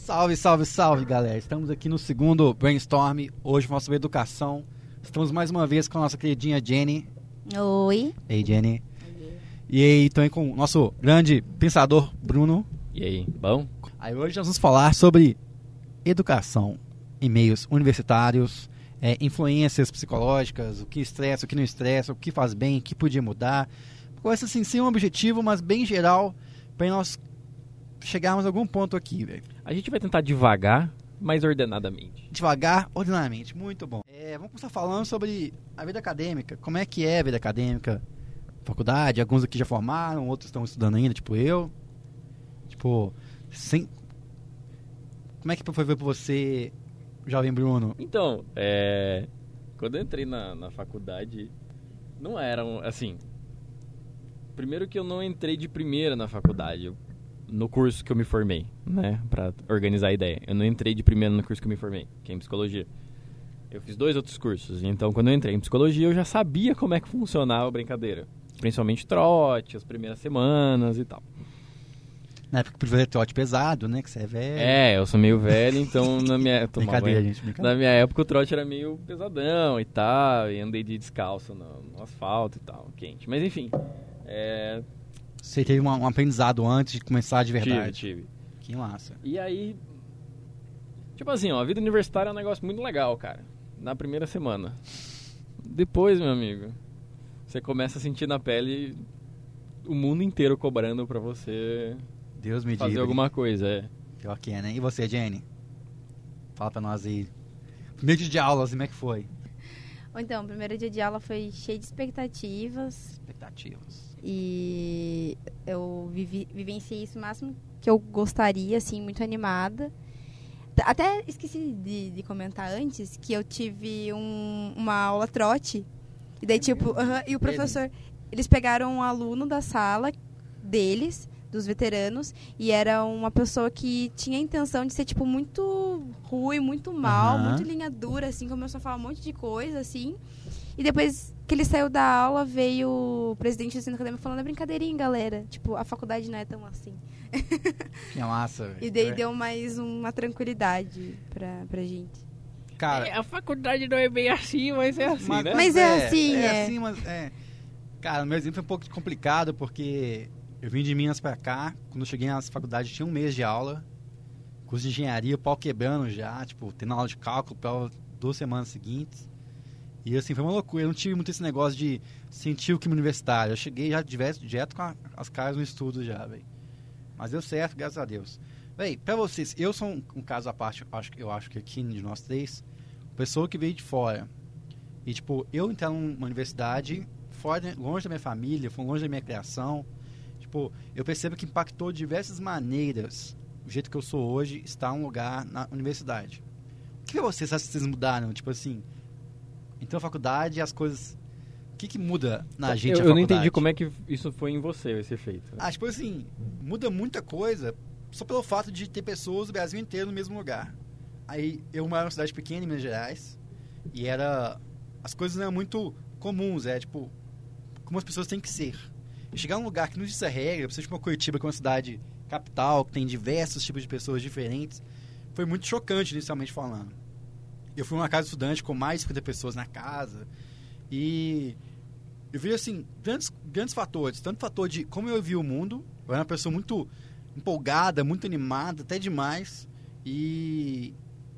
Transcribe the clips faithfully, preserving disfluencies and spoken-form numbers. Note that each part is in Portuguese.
Salve, salve, salve, galera. Estamos aqui no segundo Brainstorm. Hoje vamos sobre educação. Estamos mais uma vez com a nossa queridinha Jenny. Oi. Ei, Jenny. Oi. E aí, também com o nosso grande pensador, Bruno. E aí, bom? Aí hoje nós vamos falar sobre educação em meios universitários, é, influências psicológicas, o que estressa, o que não estressa, o que faz bem, o que podia mudar. Coisa assim, sem um objetivo, mas bem geral, para nós chegarmos a algum ponto aqui, velho. A gente vai tentar devagar, mas ordenadamente. Devagar, ordenadamente, muito bom. É, vamos começar falando sobre a vida acadêmica. Como é que é a vida acadêmica? Faculdade, alguns aqui já formaram, outros estão estudando ainda, tipo eu. Tipo, sem... Como é que foi ver pra você, jovem Bruno? Então, é... quando eu entrei na, na faculdade, não era um, assim... Primeiro que eu não entrei de primeira na faculdade, eu, no curso que eu me formei, né? Pra organizar a ideia. Eu não entrei de primeira no curso que eu me formei, que é em psicologia. Eu fiz dois outros cursos, então quando eu entrei em psicologia eu já sabia como é que funcionava a brincadeira. Principalmente trote, as primeiras semanas e tal. Na época que fazer trote pesado, né? Que você é velho. É, eu sou meio velho, então na minha... brincadeira, gente, brincadeira. Na minha época o trote era meio pesadão e tal, e andei de descalço no, no asfalto e tal, quente. Mas enfim, é... Você teve um, um aprendizado antes de começar de verdade. Tive, tive. Que massa. E aí, tipo assim, ó, a vida universitária é um negócio muito legal, cara. Na primeira semana. Depois, meu amigo, você começa a sentir na pele o mundo inteiro cobrando pra você... Deus me fazer diga. alguma coisa, é. Pior que é, né? E você, Jenny? Fala pra nós aí. Primeiro dia de aula, assim, como é que foi? Então, o primeiro dia de aula foi cheio de expectativas. Expectativas. E eu vivi, vivenciei isso o máximo que eu gostaria, assim, muito animada. Até esqueci de, de comentar antes que eu tive um, uma aula trote. E daí, tipo, uh -huh, e o professor... Eles pegaram um aluno da sala deles... dos veteranos, e era uma pessoa que tinha a intenção de ser, tipo, muito ruim, muito mal, uhum. muito linha dura, assim, começou a falar um monte de coisa, assim, e depois que ele saiu da aula, veio o presidente do centro acadêmico falando, é brincadeirinha, galera, tipo, a faculdade não é tão assim. Que massa, velho. E daí é. deu mais uma tranquilidade pra, pra gente. Cara, é, a faculdade não é bem assim, mas é assim, mas, né? Mas é, é assim, é. É assim, mas é... Cara, meu exemplo foi um pouco complicado, porque... Eu vim de Minas pra cá, quando eu cheguei na faculdade tinha um mês de aula, curso de engenharia, o pau quebrando já, tipo, tendo aula de cálculo para duas semanas seguintes. E assim, foi uma loucura, eu não tive muito esse negócio de sentir o clima universitário. Eu cheguei já direto, direto com a, as caras no estudo já, velho. Mas deu certo, graças a Deus. Véi, pra vocês, eu sou um, um caso à parte, eu acho, eu acho que aqui de nós três, pessoa que veio de fora. E tipo, eu entrar numa universidade, fora, longe da minha família, longe da minha criação. Tipo, eu percebo que impactou de diversas maneiras o jeito que eu sou hoje, estar em um lugar na universidade. O que vocês acham que vocês mudaram? Tipo assim, então a faculdade, as coisas... O que que muda na gente eu, a faculdade? Eu não entendi como é que isso foi em você, esse efeito. Ah, tipo assim, muda muita coisa só pelo fato de ter pessoas do Brasil inteiro no mesmo lugar. Aí, eu moro numa cidade pequena, em Minas Gerais, e era... As coisas não eram muito comuns, é tipo... Como as pessoas têm que ser. E chegar num lugar que não existe regra, precisa de uma Curitiba, que é uma cidade capital, que tem diversos tipos de pessoas diferentes, foi muito chocante, inicialmente falando. Eu fui numa casa estudante com mais de cinquenta pessoas na casa, e eu vi, assim, grandes, grandes fatores. Tanto fator de como eu vi o mundo, eu era uma pessoa muito empolgada, muito animada, até demais, e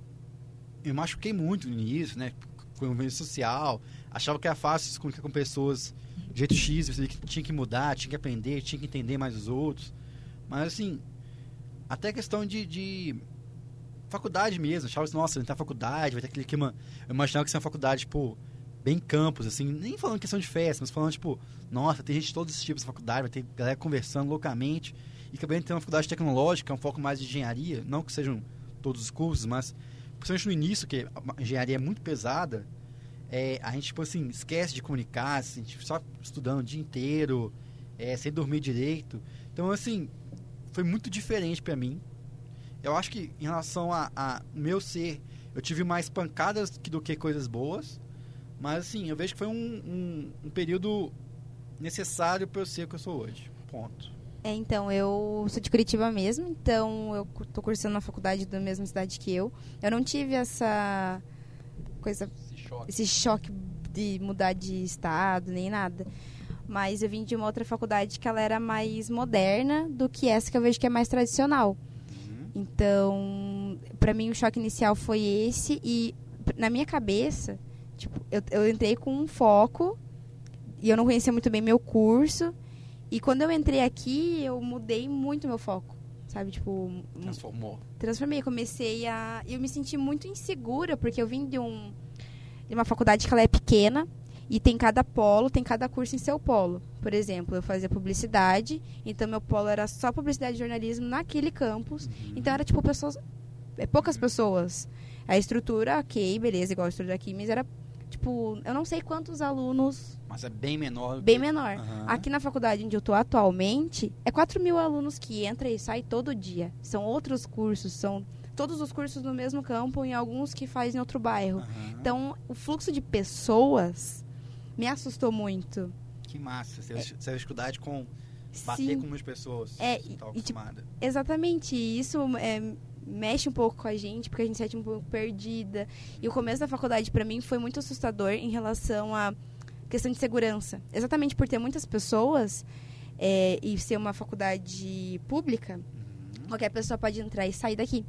eu machuquei muito no início, né, com o meio social, achava que era fácil se comunicar com pessoas de jeito X, eu que tinha que mudar, tinha que aprender, tinha que entender mais os outros. Mas assim, até questão de, de faculdade mesmo, achava assim, nossa, entrar na faculdade, vai ter aquele clima. Eu imaginava que ia ser uma faculdade, tipo, bem campus, assim, nem falando questão de festa, mas falando, tipo, nossa, tem gente de todos os tipos de faculdade, vai ter galera conversando loucamente. E acabei de ter uma faculdade tecnológica, que é um foco mais de engenharia, não que sejam todos os cursos, mas principalmente no início, que a engenharia é muito pesada. É, a gente, tipo assim, esquece de comunicar, assim, só estudando o dia inteiro, é, sem dormir direito. Então, assim, foi muito diferente pra mim. Eu acho que, em relação a, a meu ser, eu tive mais pancadas do que coisas boas. Mas, assim, eu vejo que foi um, um, um período necessário pra eu ser o que eu sou hoje. Ponto. É, então, eu sou de Curitiba mesmo, então eu tô cursando na faculdade da mesma cidade que eu. Eu não tive essa coisa, Esse choque. esse choque de mudar de estado, nem nada. Mas eu vim de uma outra faculdade que ela era mais moderna do que essa que eu vejo que é mais tradicional. Uhum. Então, pra mim o choque inicial foi esse e na minha cabeça, tipo, eu, eu entrei com um foco e eu não conhecia muito bem meu curso. E quando eu entrei aqui, eu mudei muito meu foco, sabe? Tipo, Transformou. transformei, comecei a... Eu me senti muito insegura, porque eu vim de, um, de uma faculdade que ela é pequena, e tem cada polo, tem cada curso em seu polo. Por exemplo, eu fazia publicidade, então meu polo era só publicidade e jornalismo naquele campus. Uhum. Então era, tipo, pessoas... É, poucas pessoas. A estrutura, ok, beleza, igual a estrutura aqui, mas era, tipo, eu não sei quantos alunos... Mas é bem menor. Bem que... menor. Uhum. Aqui na faculdade onde eu tô atualmente, é quatro mil alunos que entram e saem todo dia. São outros cursos, são todos os cursos no mesmo campo e alguns que fazem em outro bairro. Uhum. Então, o fluxo de pessoas me assustou muito. Que massa. Você é. Você dificuldade com bater Sim, com umas pessoas. É, Você tá e- e, tipo, acostumada. exatamente. E isso é, mexe um pouco com a gente, porque a gente se sente um pouco perdida. E o começo da faculdade, pra mim, foi muito assustador em relação à questão de segurança. Exatamente por ter muitas pessoas é, e ser uma faculdade pública, Uhum. qualquer pessoa pode entrar e sair daqui.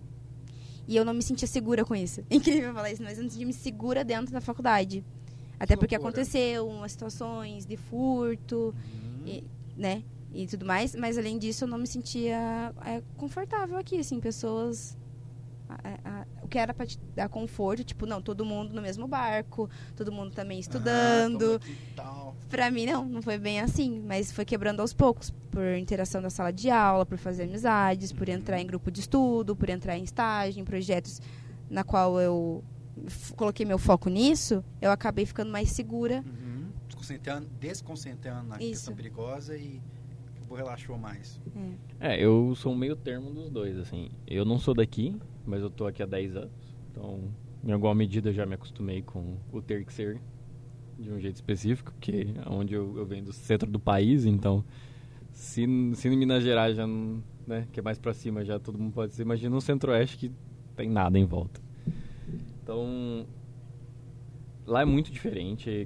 E eu não me sentia segura com isso. É incrível falar isso, mas eu não me sentia segura dentro da faculdade. Até Que porque loucura. aconteceu umas situações de furto, Uhum. e, né? E tudo mais. Mas além disso, eu não me sentia é, confortável aqui, assim, pessoas... a- a- o que era pra te dar conforto, tipo, não, todo mundo no mesmo barco, todo mundo também Ah, estudando. toma aqui e tal. Pra mim, não, não foi bem assim, mas foi quebrando aos poucos, por interação da sala de aula, por fazer amizades, por Uhum. entrar em grupo de estudo, por entrar em estágio, em projetos na qual eu f- coloquei meu foco nisso, eu acabei ficando mais segura. Uhum. Desconcentrando, desconcentrando na Isso. questão perigosa e acabou relaxou mais. É, eu sou um meio termo dos dois, assim. Eu não sou daqui, mas eu tô aqui há dez anos. Então, em alguma medida, eu já me acostumei com o ter que ser de um jeito específico, porque é onde eu, eu venho do centro do país, então... Se, se em Minas Gerais já não... Né, que é mais pra cima, já todo mundo pode ser. Imagina no centro-oeste que tem nada em volta. Então... Lá é muito diferente.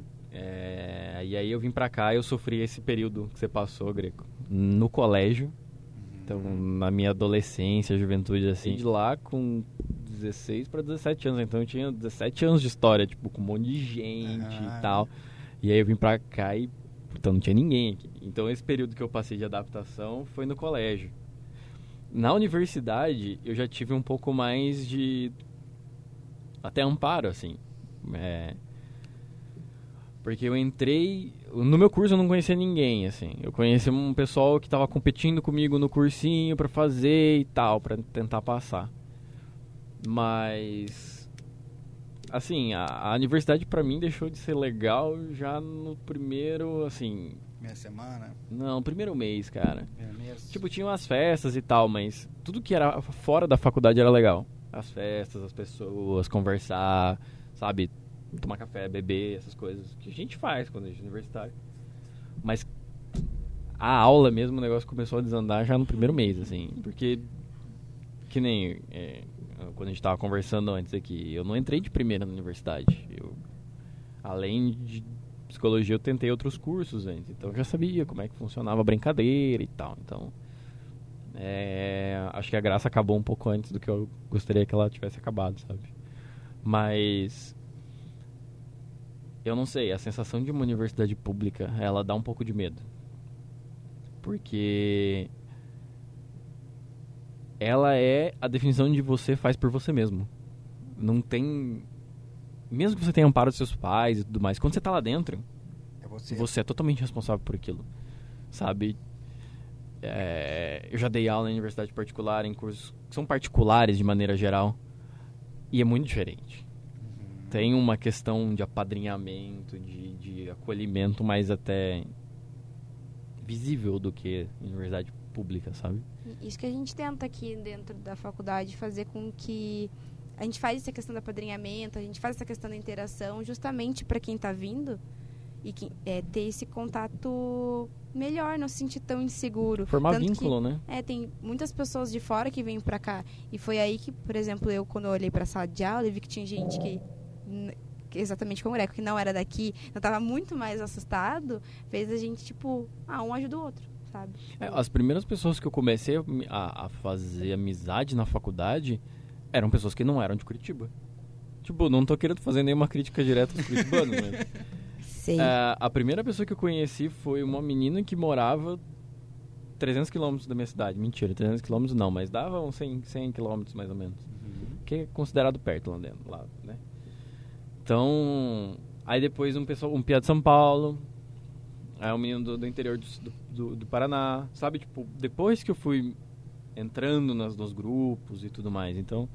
É, e aí eu vim pra cá e eu sofri esse período que você passou, Greco, no colégio. Então, na minha adolescência, juventude, assim, de lá com dezesseis para dezessete anos. Então, eu tinha dezessete anos de história, tipo, com um monte de gente Ah. e tal. E aí eu vim pra cá e, então, não tinha ninguém aqui. Então, esse período que eu passei de adaptação foi no colégio. Na universidade, eu já tive um pouco mais de... até amparo, assim. É... Porque eu entrei... No meu curso eu não conhecia ninguém, assim. Eu conheci um pessoal que tava competindo comigo no cursinho pra fazer e tal, pra tentar passar. Mas... Assim, a, a universidade pra mim deixou de ser legal já no primeiro, assim... Minha semana, Não, primeiro mês, cara. minha mês. Tipo, tinha umas festas e tal, mas tudo que era fora da faculdade era legal. As festas, as pessoas, conversar, sabe? Tomar café, beber, essas coisas que a gente faz quando a gente é universitário. Mas a aula mesmo, o negócio começou a desandar já no primeiro mês, assim. Porque, que nem é, quando a gente tava conversando antes aqui, eu não entrei de primeira na universidade. Eu, além de psicologia, eu tentei outros cursos antes. Então eu já sabia como é que funcionava a brincadeira e tal. Então, é, acho que a graça acabou um pouco antes do que eu gostaria que ela tivesse acabado, sabe? Mas... eu não sei, a sensação de uma universidade pública, ela dá um pouco de medo. Porque ela é a definição de você faz por você mesmo. Não tem... Mesmo que você tenha amparo dos seus pais e tudo mais, quando você tá lá dentro, É você. você é totalmente responsável por aquilo. Sabe? É, eu já dei aula em universidade particular, em cursos que são particulares de maneira geral. E é muito diferente. Uhum. Tem uma questão de apadrinhamento, de, de acolhimento mais até visível do que universidade pública, sabe? Isso que a gente tenta aqui dentro da faculdade, fazer com que... A gente faz essa questão do apadrinhamento, a gente faz essa questão da interação, justamente para quem está vindo, e que, é, ter esse contato melhor, não se sentir tão inseguro. Formar Tanto vínculo, que, né? É, tem muitas pessoas de fora que vêm pra cá. E foi aí que, por exemplo, eu, quando eu olhei pra sala de aula, eu vi que tinha gente que, que exatamente como o Greco, que não era daqui, eu tava muito mais assustado, fez a gente, tipo, ah, um ajuda o outro, sabe? É, as primeiras pessoas que eu comecei a, a fazer amizade na faculdade eram pessoas que não eram de Curitiba. Tipo, não tô querendo fazer nenhuma crítica direta aos curitibanos, mas... Sei. É, a primeira pessoa que eu conheci foi uma menina que morava trezentos quilômetros da minha cidade. Mentira, trezentos quilômetros não, mas dava uns cem, cem quilômetros mais ou menos. Uhum. Que é considerado perto lá dentro, lá, né? Então, aí depois um pessoal, um piá de São Paulo, aí um menino do, do interior do, do, do Paraná, sabe? Tipo, depois que eu fui entrando nas, nos grupos e tudo mais. Então,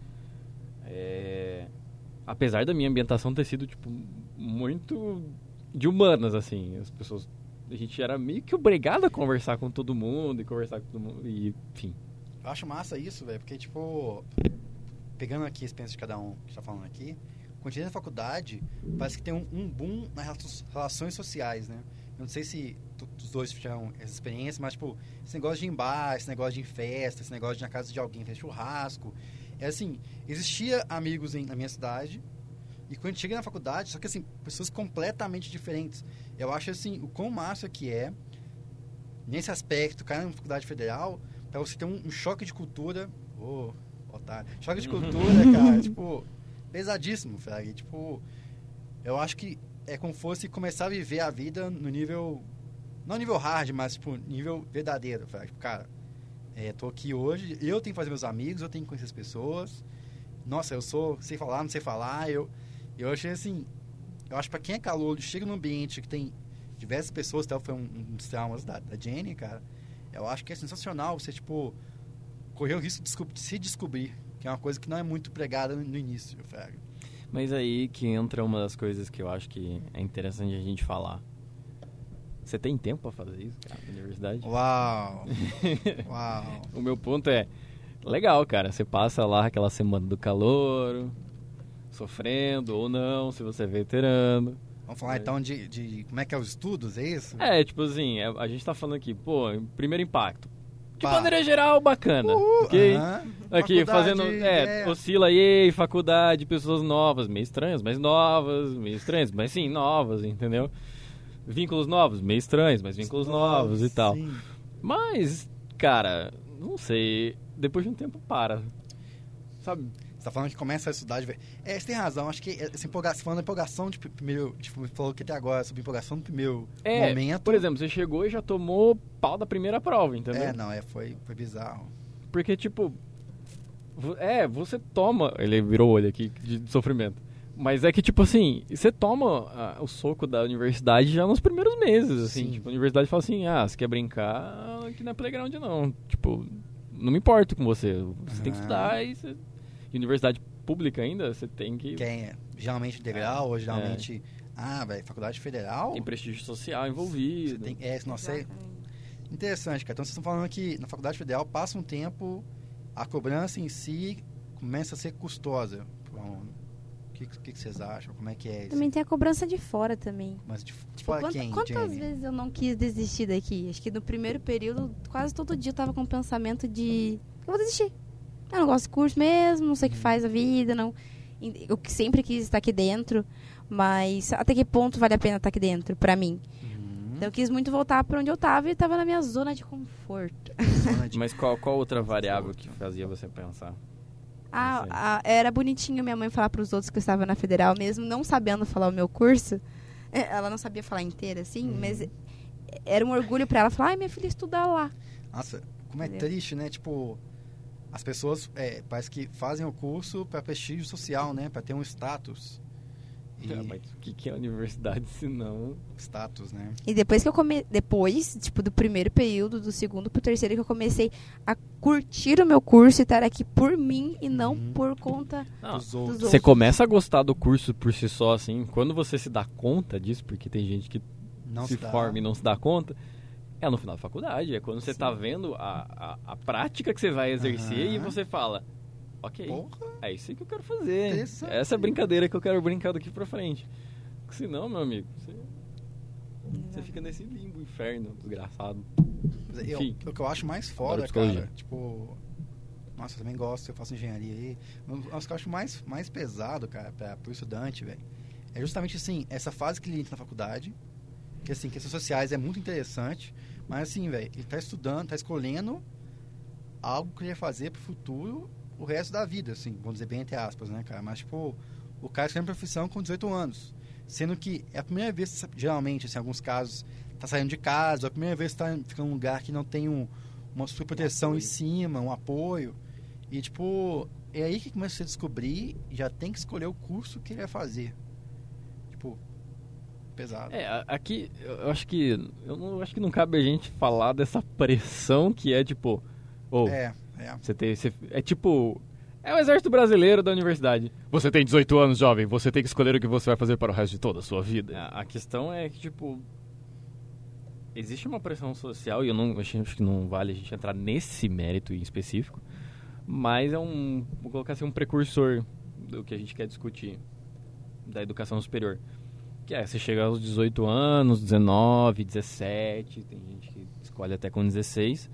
é, apesar da minha ambientação ter sido, tipo, muito... de humanas, assim, as pessoas, a gente era meio que obrigado a conversar com todo mundo e conversar com todo mundo, e enfim. Eu acho massa isso, velho, porque, tipo, pegando aqui a experiência de cada um que está falando aqui, quando eu na faculdade, parece que tem um, um boom nas relações sociais, né? Eu não sei se tu, os dois tiveram essa experiência, mas, tipo, esse negócio de ir em bar, esse negócio de ir em festa, esse negócio de ir na casa de alguém fazer churrasco, é assim, existia amigos em, na minha cidade. E quando chega na faculdade, só que assim, pessoas completamente diferentes. Eu acho assim, o quão massa que é, nesse aspecto, cara, na faculdade federal, pra você ter um, um choque de cultura. Ô, oh, otário. Choque de cultura, cara, tipo, pesadíssimo, Fraga. Tipo, eu acho que é como fosse começar a viver a vida no nível, não nível hard, mas tipo, nível verdadeiro, Fraga. Tipo, cara, é, tô aqui hoje, eu tenho que fazer meus amigos, eu tenho que conhecer as pessoas. Nossa, eu sou, sei falar, não sei falar, eu... Eu achei assim, eu acho que pra quem é calor, chega num ambiente que tem diversas pessoas, até foi um, um dos traumas da, da Jenny, cara, eu acho que é sensacional você, tipo, correr o risco de se descobrir, que é uma coisa que não é muito pregada no, no início, Fraga. Mas aí que entra uma das coisas que eu acho que é interessante a gente falar. Você tem tempo pra fazer isso, cara, na universidade? Uau! Uau! O meu ponto é, legal, cara, você passa lá aquela semana do calor... sofrendo ou não, se você é veterano. Vamos falar é. então de, de como é que é os estudos, é isso? É, tipo assim, é, a gente tá falando aqui, pô, primeiro impacto. De Pá. maneira geral, bacana. Uh, ok? Uh -huh. Aqui, faculdade, fazendo, é, é, oscila aí, faculdade, pessoas novas, meio estranhas, mas novas, meio estranhas, mas sim, novas, entendeu? Vínculos novos, meio estranhos, mas vínculos novos, novos e tal. Sim. Mas, cara, não sei, depois de um tempo para, sabe? Você tá falando que começa a estudar... De... É, você tem razão. Acho que essa empolgação... Falando da empolgação de primeiro... Tipo, falou que até agora sobre empolgação no primeiro é, momento... Por exemplo, você chegou e já tomou pau da primeira prova, entendeu? É, não. É, foi, foi bizarro. Porque, tipo... É, você toma... Ele virou o olho aqui de sofrimento. Mas é que, tipo assim... Você toma a, o soco da universidade já nos primeiros meses, assim. Sim. Tipo, a universidade fala assim... Ah, você quer brincar... Aqui não é playground, não. Tipo... Não me importo com você. Você ah. tem que estudar e você... E universidade pública ainda, você tem que... Que é geralmente integral, é, ou geralmente... É. Ah, velho, faculdade federal... Tem prestígio social envolvido. Você tem, é, não sei... Interessante, cara. Então, vocês estão falando que na faculdade federal passa um tempo, a cobrança em si começa a ser custosa. Bom, o que, que, que vocês acham? Como é que é isso? Também tem a cobrança de fora também. Mas de, de tipo, fora quanta, quem, Quantas Jenny? vezes eu não quis desistir daqui? Acho que no primeiro período, quase todo dia eu tava com o pensamento de... Eu vou desistir. Eu não gosto de curso mesmo, não sei o que faz a vida, não... Eu sempre quis estar aqui dentro, mas até que ponto vale a pena estar aqui dentro, pra mim? Uhum. Então eu quis muito voltar pra onde eu tava e tava na minha zona de conforto. Zona de... Mas qual, qual outra variável que fazia você pensar? Ah, ah, era bonitinho minha mãe falar pros outros que eu estava na Federal, mesmo não sabendo falar o meu curso. Ela não sabia falar inteira, assim, uhum. mas era um orgulho pra ela falar, ai, minha filha estuda lá. Nossa, como é Entendeu? Triste, né? Tipo... As pessoas, é, parece que fazem o curso para prestígio social, né? Para ter um status. E... Ah, mas o que, que é a universidade se não... Status, né? E depois que eu come... Depois, tipo, do primeiro período, do segundo pro terceiro, que eu comecei a curtir o meu curso e estar aqui por mim e não uhum. por conta não, dos, outros. dos outros. Você começa a gostar do curso por si só, assim, quando você se dá conta disso, porque tem gente que não se, se forma e não se dá conta... É no final da faculdade, é quando você está vendo a, a, a prática que você vai exercer uhum. e você fala, ok, Porra. é isso que eu quero fazer. Essa é a brincadeira que eu quero brincar daqui pra frente. Senão, meu amigo, você Você fica nesse limbo, inferno, desgraçado. Eu, Enfim. o que eu acho mais foda, psicologia. cara, tipo... Nossa, eu também gosto, eu faço engenharia aí. O que eu acho mais, mais pesado, cara, pra, pro estudante, velho, é justamente, assim, essa fase que ele entra na faculdade, que, assim, questões sociais é muito interessante, mas, assim, velho, ele tá estudando, tá escolhendo algo que ele vai fazer pro futuro o resto da vida, assim, vamos dizer bem entre aspas, né, cara? Mas, tipo, o cara escolhe uma profissão com dezoito anos, sendo que é a primeira vez, geralmente, assim, em alguns casos, tá saindo de casa, é a primeira vez que tá ficando num lugar que não tem um, uma superproteção Um em cima, um apoio. E, tipo, é aí que começa a descobrir, já tem que escolher o curso que ele vai fazer. Tipo, pesado. É, a- aqui eu acho que eu não acho que não cabe a gente falar dessa pressão que é tipo, ou É, é. você tem, você, é tipo, é o exército brasileiro da universidade. Você tem dezoito anos, jovem, você tem que escolher o que você vai fazer para o resto de toda a sua vida. A, a questão é que tipo existe uma pressão social e eu não acho, acho que não vale a gente entrar nesse mérito em específico, mas é um, vou colocar assim, um precursor do que a gente quer discutir da educação superior. Que é, você chega aos dezoito anos, dezenove, dezessete, tem gente que escolhe até com dezesseis.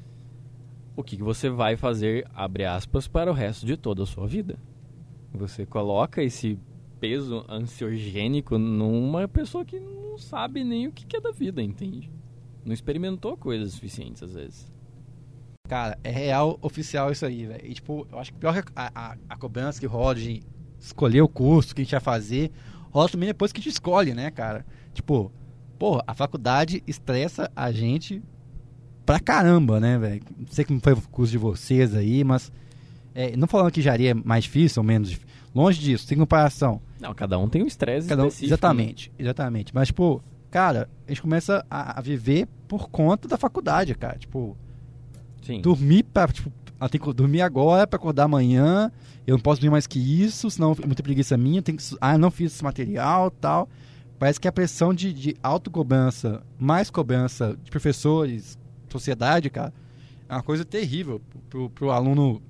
O que, que você vai fazer, abre aspas, para o resto de toda a sua vida? Você coloca esse peso ansiogênico numa pessoa que não sabe nem o que, que é da vida, entende? Não experimentou coisas suficientes, às vezes. Cara, é real oficial isso aí, velho. E, tipo, eu acho que pior que a, a, a cobrança que rola de escolher o curso que a gente vai fazer, rola também depois que a gente escolhe, né, cara? Tipo, porra, a faculdade estressa a gente pra caramba, né, velho? Não sei como foi o curso de vocês aí, mas... É, não falando que engenharia é mais difícil ou menos difícil. Longe disso, sem comparação. Não, cada um tem um estresse Cada um, específico. exatamente, exatamente. Mas, tipo, cara, a gente começa a, a viver por conta da faculdade, cara. Tipo, Sim. dormir pra, tipo, eu tenho que dormir agora pra acordar amanhã. Eu não posso dormir mais que isso, senão é muita preguiça minha. Eu tenho que, ah, eu não fiz esse material e tal. Parece que a pressão de, de autocobrança, mais cobrança de professores, sociedade, cara, é uma coisa terrível pro, pro aluno,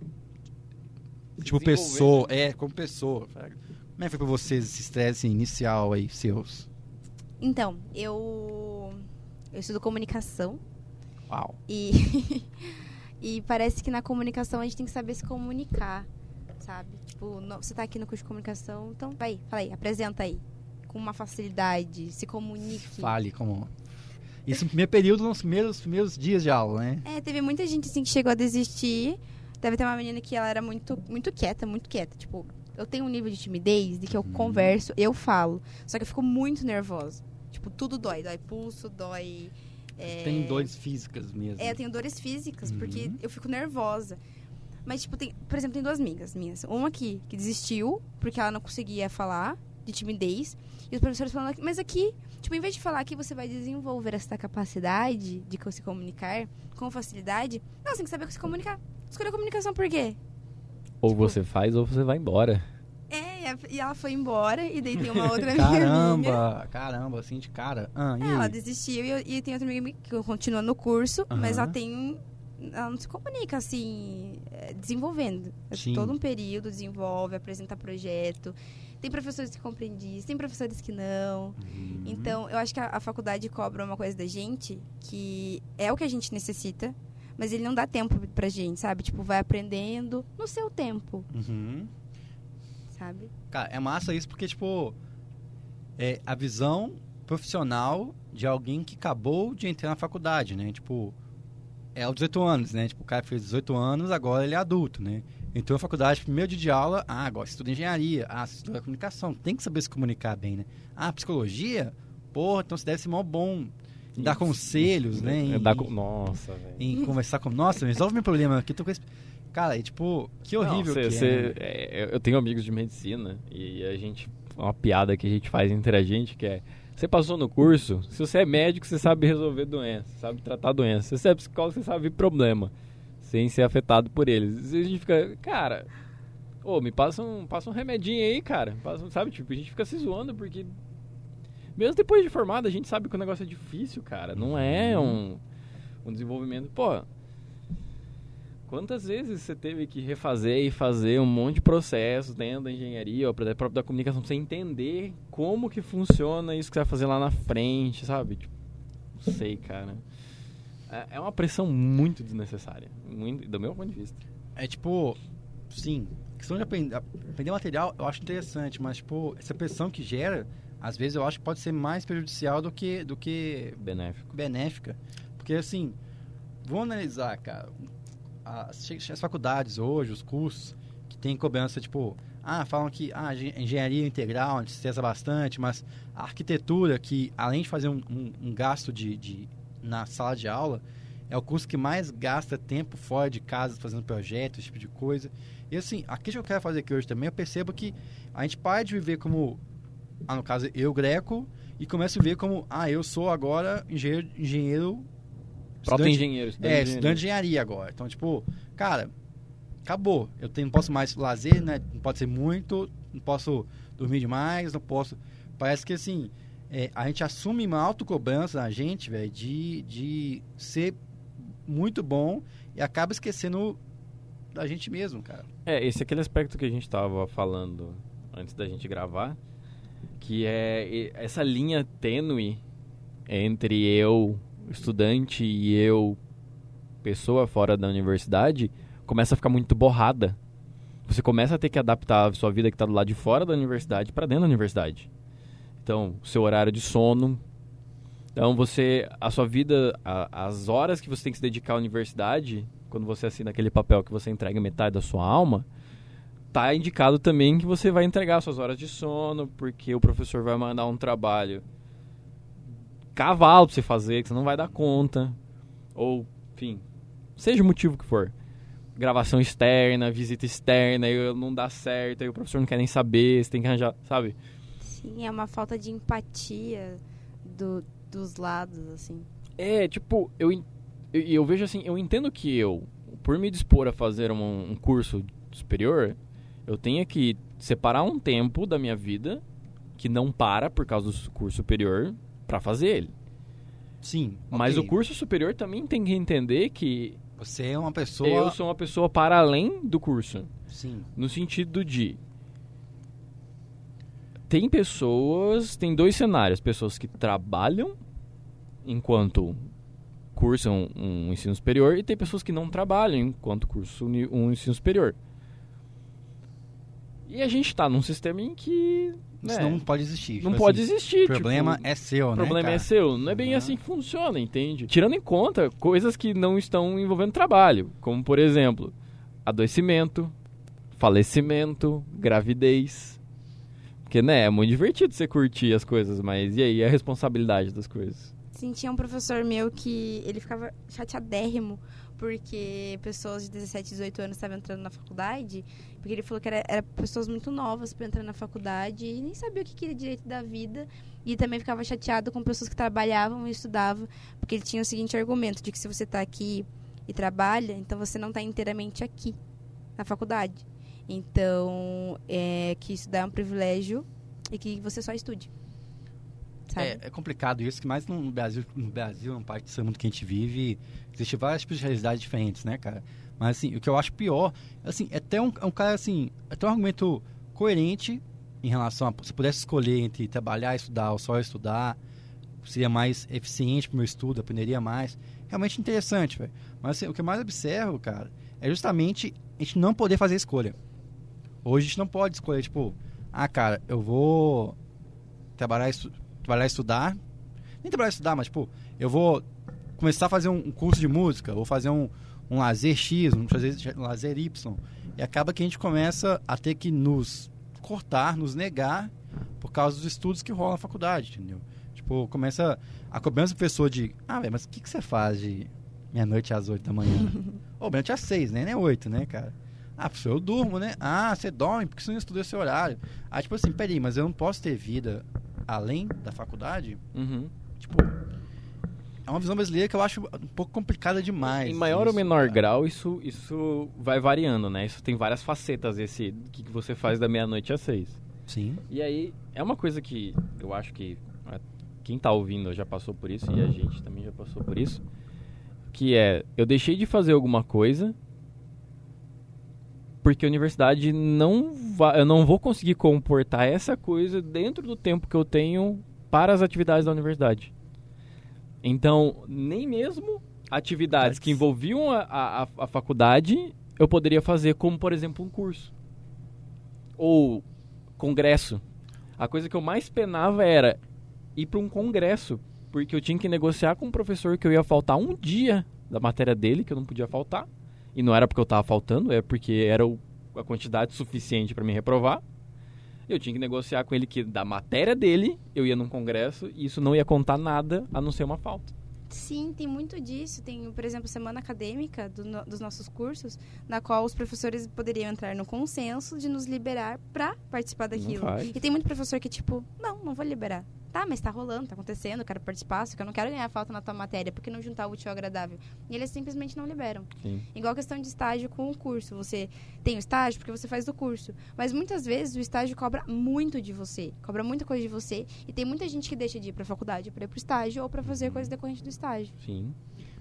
tipo, pessoa, é, como pessoa. Como é que foi pra vocês esse estresse inicial aí, seus? Então, eu, eu estudo comunicação Uau. e, e parece que na comunicação a gente tem que saber se comunicar, sabe? Tipo, não- você tá aqui no curso de comunicação, então vai, fala aí, apresenta aí, com uma facilidade, se comunique. Fale como... Isso no primeiro período, nos primeiros, primeiros dias de aula, né? É, teve muita gente assim que chegou a desistir. Deve ter uma menina que ela era muito, muito quieta, muito quieta. Tipo, eu tenho um nível de timidez de que eu Uhum. converso, eu falo. Só que eu fico muito nervosa. Tipo, tudo dói. Dói pulso, dói... é, Tem dores físicas mesmo. É, eu tenho dores físicas, Uhum. porque eu fico nervosa. Mas, tipo, tem, por exemplo, tem duas amigas minhas. Uma aqui, que desistiu, porque ela não conseguia falar, de timidez. E os professores falando, mas aqui, tipo, em vez de falar que você vai desenvolver essa capacidade de se comunicar com facilidade, não, você tem que saber se comunicar. Escolher a comunicação por quê? Ou você faz ou você vai embora. É, e a- e ela foi embora, e daí tem uma outra amiga minha. Caramba, caramba, assim de cara. Ah, e É, aí? ela desistiu, e, eu- e tem outra amiga minha que continua no curso, mas Aham. ela tem... Ela não se comunica, assim, é, desenvolvendo. É Sim. todo um período, desenvolve, apresenta projeto. Tem professores que compreendem isso, tem professores que não. Uhum. Então, eu acho que a, a faculdade cobra uma coisa da gente que é o que a gente necessita, mas ele não dá tempo pra gente, sabe? Tipo, vai aprendendo no seu tempo, Uhum. sabe? Cara, é massa isso porque, tipo, é a visão profissional de alguém que acabou de entrar na faculdade, né? Tipo, é aos dezoito anos, né? Tipo, o cara fez dezoito anos, agora ele é adulto, né? Entrou na faculdade, primeiro dia de aula, ah, agora você estuda engenharia, ah, você estuda comunicação, tem que saber se comunicar bem, né? Ah, psicologia? Porra, então você deve ser mó bom em dar Isso. conselhos, né? É Em, dar com- Nossa, velho. em conversar com... Nossa, resolve meu problema aqui, tô com esse... Cara, e tipo, que horrível Não, cê- que cê- é, né? é, Eu tenho amigos de medicina e a gente... Uma piada que a gente faz entre a gente que é... Você passou no curso, se você é médico, você sabe resolver doença, sabe tratar doença. Se você é psicólogo, você sabe ver problema, sem ser afetado por eles. E a gente fica, cara... Ô, me passa um, passa um remedinho aí, cara. Passa, sabe, tipo, a gente fica se zoando porque... Mesmo depois de formado, a gente sabe que o negócio é difícil, cara. Não é um, um desenvolvimento... Pô... Quantas vezes você teve que refazer e fazer um monte de processos dentro da engenharia ou própria da comunicação pra você entender como que funciona isso que você vai fazer lá na frente, sabe? Tipo, não sei, cara. É uma pressão muito desnecessária, muito, do meu ponto de vista. É tipo, sim, questão de aprender, aprender material eu acho interessante, mas tipo, essa pressão que gera, às vezes eu acho que pode ser mais prejudicial do que, do que benéfico. benéfica. Porque assim, vamos analisar, cara, as, as faculdades hoje, os cursos que tem cobrança, tipo, ah, falam que ah, a engenharia integral, a gente estressa bastante, mas a arquitetura, que além de fazer um, um, um gasto de, de, na sala de aula, é o curso que mais gasta tempo fora de casa, fazendo projetos, esse tipo de coisa. E assim, aqui que eu quero fazer aqui hoje também, eu percebo que a gente para de viver como, ah, no caso, eu, Greco, e começa a viver como, ah, eu sou agora engenheiro, engenheiro próprio estudante, engenheiro. Estudante é, de estudante de engenharia agora. Então, tipo, cara, acabou. Eu tenho, não posso mais lazer, né? Não pode ser muito, não posso dormir demais, não posso... Parece que, assim, é, a gente assume uma autocobrança na gente, velho, de, de ser muito bom e acaba esquecendo da gente mesmo, cara. É, esse é aquele aspecto que a gente tava falando antes da gente gravar, que é essa linha tênue entre eu, estudante, e eu, pessoa fora da universidade, começa a ficar muito borrada. Você começa a ter que adaptar a sua vida que está do lado de fora da universidade para dentro da universidade. Então, o seu horário de sono. Então, você, a sua vida, a, as horas que você tem que se dedicar à universidade, quando você assina aquele papel que você entrega metade da sua alma, tá indicado também que você vai entregar suas horas de sono, porque o professor vai mandar um trabalho cavalo pra você fazer, que você não vai dar conta. Ou, enfim, seja o motivo que for. Gravação externa, visita externa, aí não dá certo, aí o professor não quer nem saber, você tem que arranjar, sabe? Sim, é uma falta de empatia do, dos lados, assim. É, tipo, eu, eu, eu vejo assim, eu entendo que eu, por me dispor a fazer um, um curso superior, eu tenho que separar um tempo da minha vida que não para por causa do curso superior pra fazer ele. Sim. Mas okay. o curso superior também tem que entender que você é uma pessoa... eu sou uma pessoa para além do curso. Sim. No sentido de... Tem pessoas... Tem dois cenários. Pessoas que trabalham enquanto cursam um ensino superior e tem pessoas que não trabalham enquanto cursam um ensino superior. E a gente tá num sistema em que... Isso né, não pode existir. Não tipo pode assim, existir. O problema tipo, é seu, né, O problema cara? é seu. Não é bem uhum. assim que funciona, entende? Tirando em conta coisas que não estão envolvendo trabalho. Como, por exemplo, adoecimento, falecimento, gravidez. Porque, né, é muito divertido você curtir as coisas, mas e aí a responsabilidade das coisas? Sim, tinha um professor meu que ele ficava chateadérrimo porque pessoas de dezessete, dezoito anos estavam entrando na faculdade, porque ele falou que era, era pessoas muito novas para entrar na faculdade e nem sabia o que queria direito da vida, e também ficava chateado com pessoas que trabalhavam e estudavam, porque ele tinha o seguinte argumento, de que se você está aqui e trabalha, então você não está inteiramente aqui, na faculdade. Então, é, que estudar é um privilégio e que você só estude. É, é complicado isso, que mais no Brasil, no Brasil, no país do mundo que a gente vive, existem vários tipos de realidades diferentes, né, cara? Mas, assim, o que eu acho pior, assim, é até um, é um cara, assim, é até um argumento coerente em relação a, se pudesse escolher entre trabalhar e estudar ou só estudar, seria mais eficiente pro meu estudo, aprenderia mais. Realmente interessante, velho. Mas, assim, o que eu mais observo, cara, é justamente a gente não poder fazer escolha. Hoje a gente não pode escolher, tipo, ah, cara, eu vou trabalhar e estudar, trabalhar e estudar, nem trabalhar e estudar, mas, tipo, eu vou começar a fazer um, um curso de música, vou fazer um, um lazer X, um, fazer um lazer Y, e acaba que a gente começa a ter que nos cortar, nos negar, por causa dos estudos que rolam na faculdade, entendeu? Tipo, começa a cobrança da pessoa de, ah, velho, mas o que, que você faz de meia-noite às oito da manhã? Ô, meia-noite às seis, né? Não é oito, né, cara? Ah, professor, eu durmo, né? Ah, você dorme, porque você não estuda esse horário. Ah, tipo assim, peraí, mas eu não posso ter vida além da faculdade? Uhum. Tipo, é uma visão brasileira que eu acho um pouco complicada demais. Em maior isso, ou menor cara. grau, isso, isso vai variando, né? Isso tem várias facetas, esse que, que você faz da meia-noite às seis. Sim. E aí, é uma coisa que eu acho que quem tá ouvindo já passou por isso, e a gente também já passou por isso, que é, eu deixei de fazer alguma coisa porque a universidade não vai, eu não vou conseguir comportar essa coisa dentro do tempo que eu tenho para as atividades da universidade. Então, nem mesmo atividades que envolviam a, a, a faculdade eu poderia fazer, como, por exemplo, um curso. Ou congresso. A coisa que eu mais penava era ir para um congresso, porque eu tinha que negociar com o professor que eu ia faltar um dia da matéria dele, que eu não podia faltar. E não era porque eu estava faltando, é porque era o, a quantidade suficiente para me reprovar. Eu tinha que negociar com ele que da matéria dele eu ia num congresso e isso não ia contar nada a não ser uma falta. Sim, tem muito disso. Tem, por exemplo, semana acadêmica do no, dos nossos cursos, na qual os professores poderiam entrar no consenso de nos liberar para participar daquilo. E tem muito professor que, tipo, não, não vou liberar. Tá, mas tá rolando, tá acontecendo, eu quero participar, só que eu não quero ganhar falta na tua matéria, porque não juntar o útil ao agradável. E eles simplesmente não liberam. Sim. Igual a questão de estágio com o curso. Você tem o estágio porque você faz do curso. Mas muitas vezes o estágio cobra muito de você, cobra muita coisa de você. E tem muita gente que deixa de ir pra faculdade para ir pro estágio ou para fazer coisas decorrentes do estágio. Sim.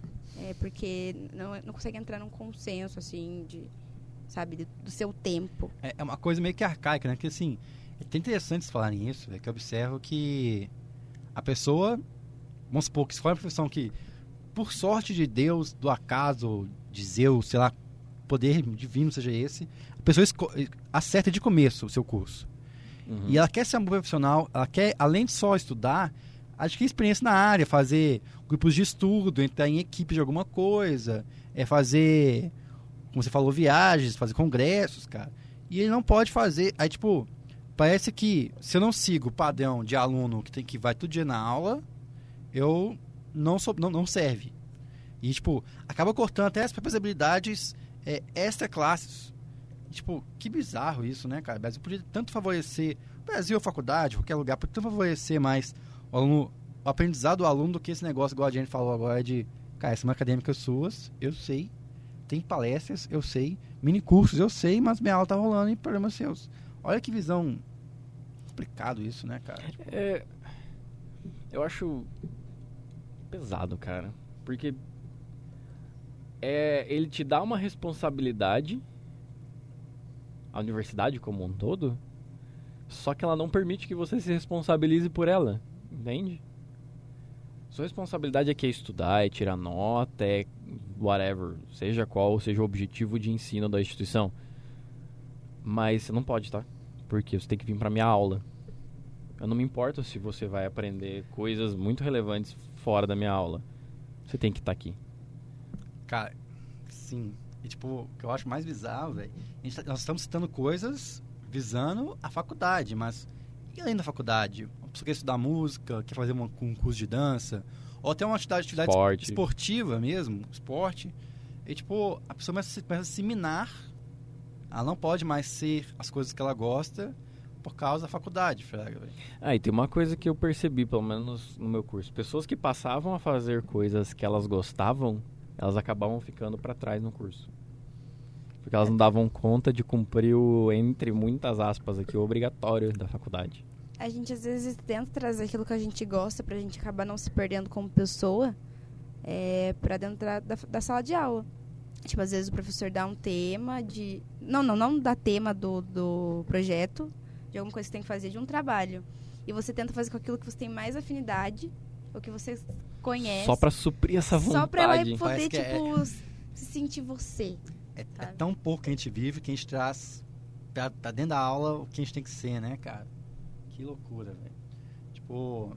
É porque não, não consegue entrar num consenso, assim, de, sabe, de, do seu tempo. É, é uma coisa meio que arcaica, né? Porque, assim, é até interessante vocês falarem isso, é que eu observo que a pessoa, vamos supor que escolhe uma profissão que, por sorte de Deus, do acaso, de Zeus, sei lá, poder divino seja esse, a pessoa esco- acerta de começo o seu curso. Uhum. E ela quer ser uma boa profissional, ela quer, além de só estudar, adquirir experiência na área, fazer grupos de estudo, entrar em equipe de alguma coisa, é fazer, como você falou, viagens, fazer congressos, cara. E ele não pode fazer, aí tipo, parece que se eu não sigo o padrão de aluno que, tem, que vai todo dia na aula, eu não, sou, não, não serve. E, tipo, acaba cortando até as próprias habilidades é, extra classes. E, tipo, que bizarro isso, né, cara? O Brasil podia tanto favorecer, o Brasil, a faculdade, qualquer lugar, podia tanto favorecer mais o, aluno, o aprendizado do aluno do que esse negócio, igual a gente falou agora, de, cara, semana acadêmica suas, eu sei, tem palestras, eu sei, mini cursos, eu sei, mas minha aula tá rolando em problemas seus. Olha que visão complicado isso, né, cara? Tipo... É, eu acho pesado, cara, porque é, ele te dá uma responsabilidade, a universidade como um todo, só que ela não permite que você se responsabilize por ela, entende? Sua responsabilidade aqui é estudar, é tirar nota, é whatever, seja qual seja o objetivo de ensino da instituição. Mas você não pode, tá? Porque você tem que vir pra minha aula. Eu não me importo se você vai aprender coisas muito relevantes fora da minha aula. Você tem que estar aqui. Cara, sim. E tipo, o que eu acho mais bizarro, velho, tá, nós estamos citando coisas visando a faculdade, mas e além da faculdade? Uma pessoa quer estudar música, quer fazer uma, um curso de dança, ou até uma atividade, atividade esporte. esportiva mesmo, esporte. E tipo, a pessoa começa, começa a se minar. Ela não pode mais ser as coisas que ela gosta por causa da faculdade, fraga, velho. Ah, e tem uma coisa que eu percebi, pelo menos no meu curso. Pessoas que passavam a fazer coisas que elas gostavam, elas acabavam ficando pra trás no curso. Porque elas não davam conta de cumprir o, entre muitas aspas aqui, o obrigatório da faculdade. A gente às vezes tenta trazer aquilo que a gente gosta pra gente acabar não se perdendo como pessoa é, pra dentro da, da, da sala de aula. Tipo, às vezes o professor dá um tema de... Não, não, não dá tema do, do projeto, de alguma coisa que você tem que fazer, de um trabalho. E você tenta fazer com aquilo que você tem mais afinidade, ou que você conhece. Só pra suprir essa vontade. Só pra ela poder, Parece tipo, é... se sentir você. É, é tão pouco que a gente vive que a gente traz pra, pra dentro da aula o que a gente tem que ser, né, cara? Que loucura, velho. Tipo,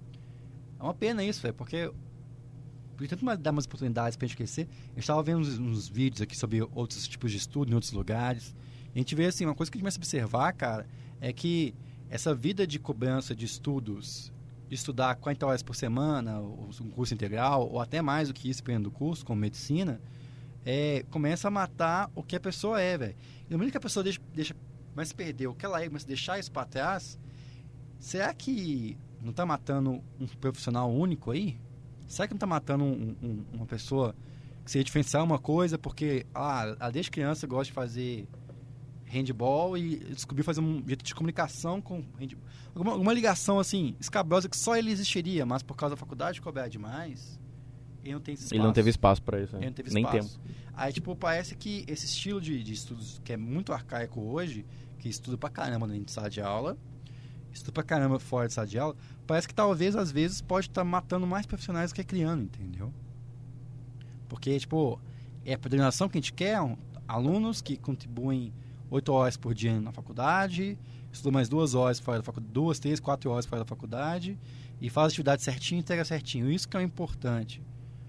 é uma pena isso, velho, porque por tanto dar umas oportunidades pra gente crescer. Eu estava vendo uns, uns vídeos aqui sobre outros tipos de estudo em outros lugares. E a gente vê, assim, uma coisa que a gente começa a observar, cara, é que essa vida de cobrança de estudos, de estudar quarenta horas por semana, um curso integral, ou até mais do que isso, dependendo do curso, como medicina, é, começa a matar o que a pessoa é, velho. E no momento que a pessoa deixa, deixa, começa a perder o que ela é, começa a deixar isso pra trás, será que não tá matando um profissional único aí? Será que não tá matando um, um, uma pessoa que seria diferenciar uma coisa porque, ah, ela desde criança gosta de fazer handball e descobriu fazer um jeito de comunicação com handball. Alguma, alguma ligação, assim, escabrosa que só ele existiria, mas por causa da faculdade cobrar demais, ele não tem esse espaço. Ele não teve espaço pra isso, né? Ele não teve Nem espaço. tempo. Aí, tipo, parece que esse estilo de, de estudos que é muito arcaico hoje, que estuda pra caramba dentro de sala de aula, estuda pra caramba fora de sala de aula, parece que talvez, às vezes, pode estar matando mais profissionais do que criando, entendeu? Porque, tipo, é a padronização que a gente quer, um, alunos que contribuem oito horas por dia na faculdade, estudam mais duas horas fora da faculdade, duas, três, quatro horas fora da faculdade, e faz a atividade certinho e entrega certinho. Isso que é o importante.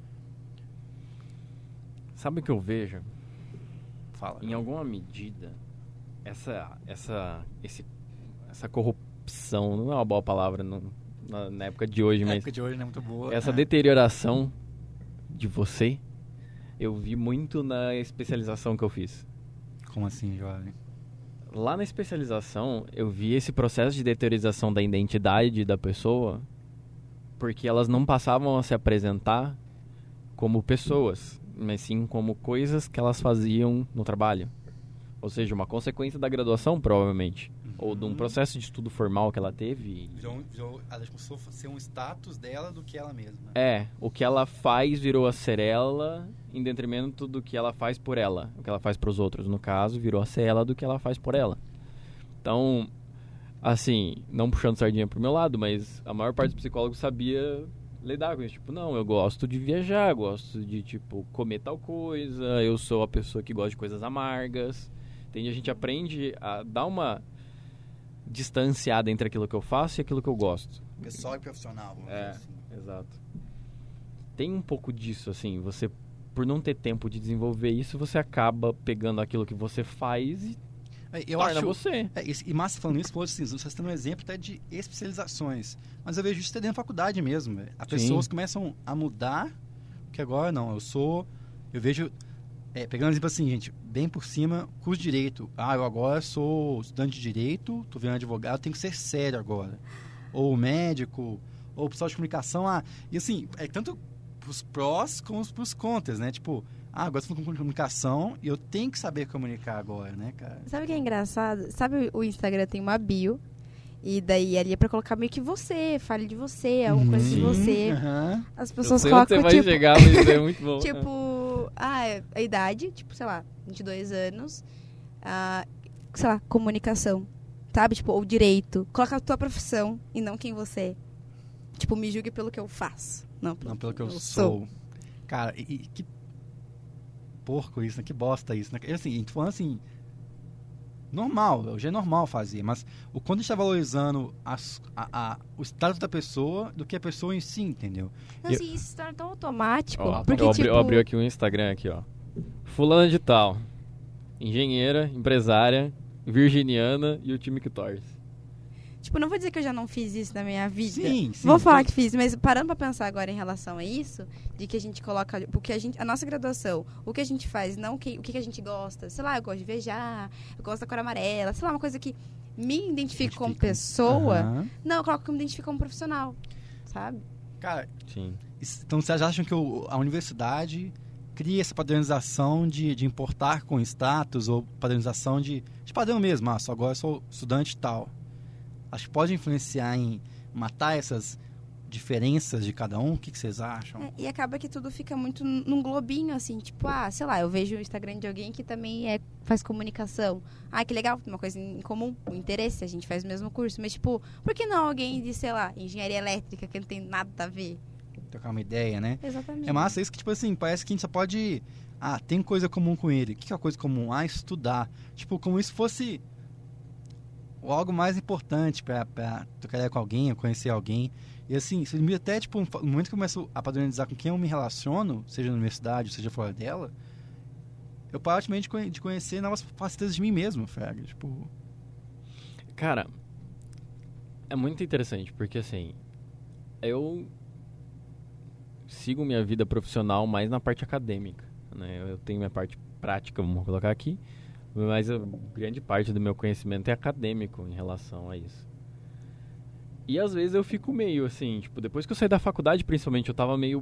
Sabe o que eu vejo? Fala. Em alguma medida, essa, essa, esse, essa corrupção, não é uma boa palavra no, na, na época de hoje, A mas época de hoje não é muito boa. essa É. deterioração de você, eu vi muito na especialização que eu fiz. Como assim, jovem? Lá na especialização, eu vi esse processo de deteriorização da identidade da pessoa, porque elas não passavam a se apresentar como pessoas, mas sim como coisas que elas faziam no trabalho. Ou seja, uma consequência da graduação, provavelmente. Uhum. Ou de um processo de estudo formal que ela teve. Virou, virou, ela começou a ser um status dela do que ela mesma. É, o que ela faz virou a ser ela em detrimento do que ela faz por ela. O que ela faz pros outros, no caso, virou a ser ela do que ela faz por ela. Então, assim, não puxando sardinha pro meu lado, mas a maior parte dos psicólogos sabia lidar com isso. Tipo, não, eu gosto de viajar, gosto de, tipo, comer tal coisa, eu sou a pessoa que gosta de coisas amargas. Entende? A gente aprende a dar uma distanciada entre aquilo que eu faço e aquilo que eu gosto. Pessoal e profissional, vamos É, dizer assim. exato. Tem um pouco disso, assim, você, por não ter tempo de desenvolver isso, você acaba pegando aquilo que você faz e É, eu torna acho, você. é, e Márcio falando isso, assim, vocês têm um exemplo até de especializações. Mas eu vejo isso até dentro da faculdade mesmo. Véio. As Sim. pessoas começam a mudar, que agora não, eu sou... Eu vejo, é, pegando um exemplo assim, gente, bem por cima, curso de Direito. Ah, eu agora sou estudante de Direito, tô virando advogado, tenho que ser sério agora. Ou médico, ou pessoal de comunicação. Ah, e assim, é tanto pros prós como pros contras, né? Tipo... Ah, agora estou com comunicação e eu tenho que saber comunicar agora, né, cara? Sabe o que é engraçado? Sabe o Instagram tem uma bio, e daí ali é pra colocar meio que você, fale de você, alguma coisa de Sim. você. Aham. As Eu pessoas sei onde colocam, você vai tipo... chegar, mas é muito bom. Tipo, ah, a idade, tipo, sei lá, vinte e dois anos, ah, sei lá, comunicação, sabe? Tipo, ou direito. Coloca a tua profissão e não quem você é. Tipo, me julgue pelo que eu faço. Não pelo, Não, pelo que eu, eu sou. Cara, e, e que porco isso, né? Que bosta isso, né? E, assim, a gente falando assim, normal, hoje é normal fazer, mas o quanto a gente tá valorizando as, a, a, o status da pessoa do que a pessoa em si, entendeu? Não, assim, isso se torna tão automático. Ó, porque, eu, abri, tipo... eu abri aqui um Instagram aqui, ó. Fulana de tal. Engenheira, empresária, virginiana e o time que torce. Tipo, não vou dizer que eu já não fiz isso na minha vida. Sim, sim. Vou falar que fiz, mas parando pra pensar agora em relação a isso, de que a gente coloca, porque a gente, a nossa graduação, o que a gente faz, não o que, o que a gente gosta. Sei lá, eu gosto de viajar, eu gosto da cor amarela, sei lá, uma coisa que me identifica como Identifica. pessoa. Aham. Não, eu coloco que me identifica como profissional, sabe? Cara, Sim. isso- então vocês acham que o- a universidade cria essa padronização de, de importar com status ou padronização de, de padrão mesmo? Ah, só agora eu sou estudante tal. Acho que pode influenciar em matar essas diferenças de cada um? O que, que vocês acham? É, e acaba que tudo fica muito n- num globinho, assim, tipo, ah, sei lá, eu vejo o Instagram de alguém que também é, faz comunicação. Ah, que legal, uma coisa em comum, um interesse, a gente faz o mesmo curso. Mas, tipo, por que não alguém de, sei lá, engenharia elétrica, que não tem nada a ver? Trocar uma ideia, né? Exatamente. É massa isso que, tipo assim, parece que a gente só pode... Ah, tem coisa comum com ele. O que que é a coisa comum? Ah, estudar. Tipo, como se fosse algo mais importante pra, pra trocar ideia com alguém, ou conhecer alguém. E assim, isso me até, tipo, no momento que eu começo a padronizar com quem eu me relaciono, seja na universidade, seja fora dela, eu paro de, conhe- de conhecer novas facetas de mim mesmo, Fraga. Tipo, Cara, é muito interessante, porque assim, eu sigo minha vida profissional mais na parte acadêmica, né? Eu tenho minha parte prática, vamos colocar aqui, mas a grande parte do meu conhecimento é acadêmico em relação a isso. E às vezes eu fico meio assim, tipo, depois que eu saí da faculdade, principalmente, eu tava meio...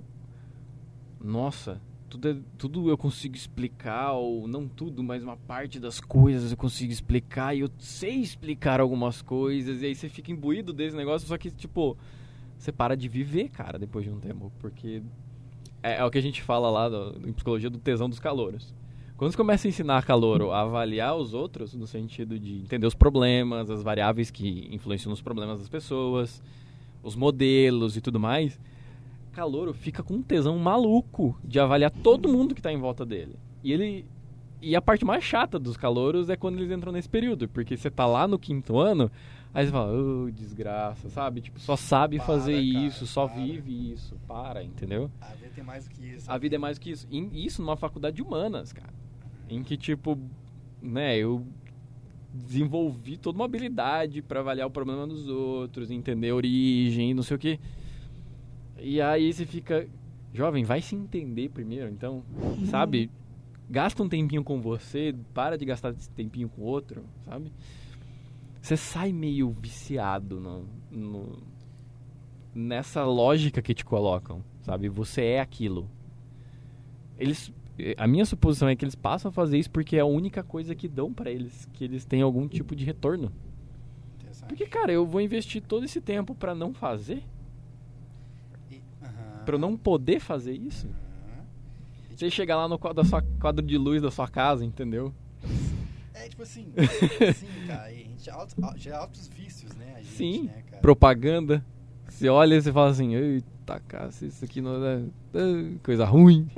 Nossa, tudo, é- tudo eu consigo explicar, ou não tudo, mas uma parte das coisas eu consigo explicar, e eu sei explicar algumas coisas, e aí você fica imbuído desse negócio, só que, tipo, você para de viver, cara, depois de um tempo, porque é, é o que a gente fala lá do, em psicologia do tesão dos calouros. Quando você começa a ensinar calouro a avaliar os outros, no sentido de entender os problemas, as variáveis que influenciam nos problemas das pessoas, os modelos e tudo mais, calouro fica com um tesão maluco de avaliar todo mundo que está em volta dele. E ele e a parte mais chata dos calouros é quando eles entram nesse período, porque você tá lá no quinto ano, aí você fala, oh, desgraça, sabe? Tipo, só sabe Para, fazer cara, isso, só para. vive isso, para, entendeu? A vida tem mais do que isso. A vida é mais do que isso. E isso numa faculdade de humanas, cara. Em que, tipo, né, eu desenvolvi toda uma habilidade pra avaliar o problema dos outros, entender a origem, não sei o quê. E aí você fica, jovem, vai se entender primeiro, então, sabe? Gasta um tempinho com você, para de gastar esse tempinho com o outro, sabe? Você sai meio viciado no, no, nessa lógica que te colocam, sabe? Você é aquilo. Eles... A minha suposição é que eles passam a fazer isso porque é a única coisa que dão pra eles, que eles têm algum tipo de retorno. Porque, cara, eu vou investir todo esse tempo pra não fazer? E, uh-huh. Pra eu não poder fazer isso? Uh-huh. Você chegar lá no quadro, da sua, quadro de luz da sua casa, entendeu? É, tipo assim, sim, cara, a gente alto, gera altos vícios, né? A gente, Sim, né, cara? propaganda. Você olha e você fala assim, eita, cara, isso aqui não é, é coisa ruim.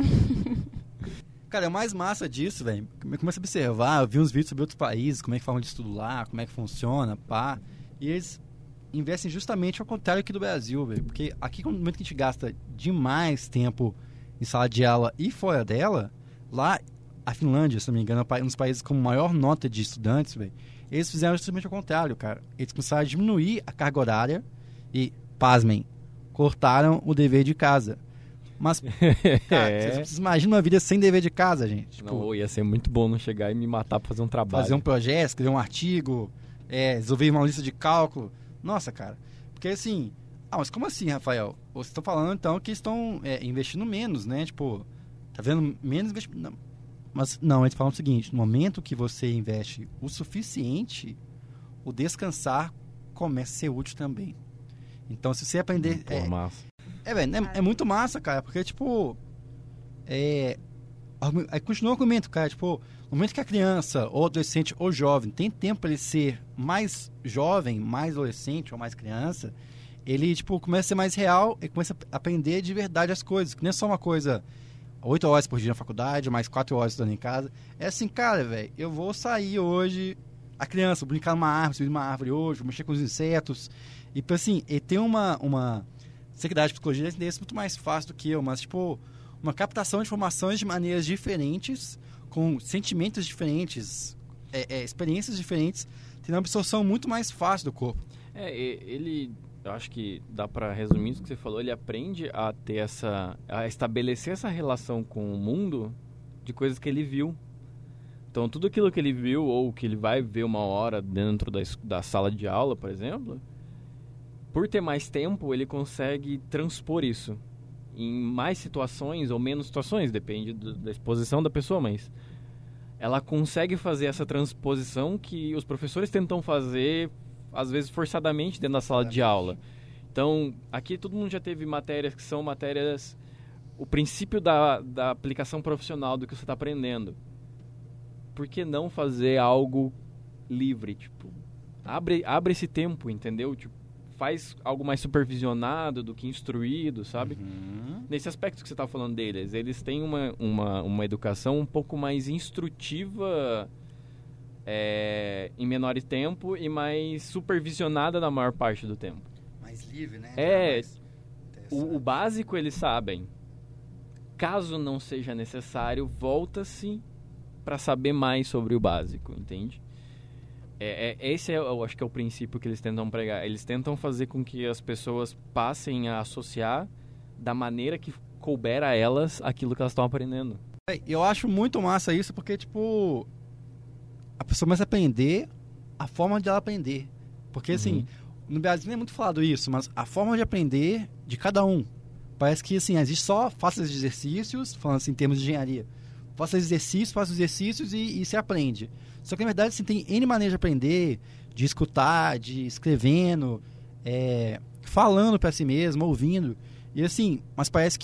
Cara, é o mais massa disso, velho. Eu começo a observar, eu vi uns vídeos sobre outros países, como é que falam de estudo lá, como é que funciona, pá. E eles investem justamente ao contrário aqui do Brasil, velho. Porque aqui, no momento que a gente gasta demais tempo em sala de aula e fora dela, lá, a Finlândia, se não me engano, é um dos países com maior nota de estudantes, velho. Eles fizeram justamente ao contrário, cara. Eles começaram a diminuir a carga horária e, pasmem, cortaram o dever de casa. Mas, cara, É. vocês imaginam uma vida sem dever de casa, gente? Tipo, Não, ia ser muito bom não chegar e me matar pra fazer um trabalho. fazer um projeto, escrever um artigo, é, resolver uma lista de cálculo. Nossa, cara. Porque assim... Ah, mas como assim, Rafael? Vocês estão falando, então, que estão é, investindo menos, né? Tipo, tá vendo? Menos investimento... Não. Mas, não, eles falam o seguinte. No momento que você investe o suficiente, o descansar começa a ser útil também. Então, se você aprender... Pô, é, massa. É, velho, é, é muito massa, cara, porque, tipo, é, aí continua o argumento, cara, tipo, no momento que a criança, ou adolescente, ou jovem, tem tempo pra ele ser mais jovem, mais adolescente, ou mais criança, ele, tipo, começa a ser mais real e começa a aprender de verdade as coisas, que não é só uma coisa, oito horas por dia na faculdade, mais quatro horas estudando em casa, é assim, cara, velho, eu vou sair hoje, a criança, vou brincar numa árvore, subir numa árvore hoje, vou mexer com os insetos, e, assim, ele tem uma... uma Sei que dá de psicologia é muito mais fácil do que eu, mas, tipo, uma captação de informações de maneiras diferentes, com sentimentos diferentes, é, é, experiências diferentes, tem uma absorção muito mais fácil do corpo. É, ele, eu acho que dá pra resumir isso que você falou, ele aprende a ter essa, a estabelecer essa relação com o mundo de coisas que ele viu. Então, tudo aquilo que ele viu, ou que ele vai ver uma hora dentro da, da sala de aula, por exemplo... Por ter mais tempo, ele consegue transpor isso em mais situações ou menos situações, depende do, da exposição da pessoa, mas ela consegue fazer essa transposição que os professores tentam fazer, às vezes forçadamente, dentro da sala de aula. Então, aqui todo mundo já teve matérias que são matérias... O princípio da, da aplicação profissional do que você está aprendendo. Por que não fazer algo livre? Tipo, abre, abre esse tempo, entendeu? Tipo, faz algo mais supervisionado do que instruído, sabe? Uhum. Nesse aspecto que você estava falando deles, eles têm uma, uma, uma educação um pouco mais instrutiva é, em menor tempo e mais supervisionada na maior parte do tempo. Mais livre, né? É, Mais o, o básico eles sabem. Caso não seja necessário, volta-se para saber mais sobre o básico, entende? É, é, esse é, eu acho que é o princípio que eles tentam pregar. Eles tentam fazer com que as pessoas passem a associar da maneira que couber a elas aquilo que elas estão aprendendo. Eu acho muito massa isso porque, tipo, a pessoa começa a aprender a forma de ela aprender. Porque, assim, Uhum. no Brasil não é muito falado isso, mas a forma de aprender de cada um. Parece que, assim, existe só faça os exercícios, falando assim em termos de engenharia. Faça exercícios, faça os exercícios e, e se aprende. Só que, na verdade, assim, tem N maneiras de aprender, de escutar, de escrevendo, é, falando para si mesmo, ouvindo. E, assim, mas parece que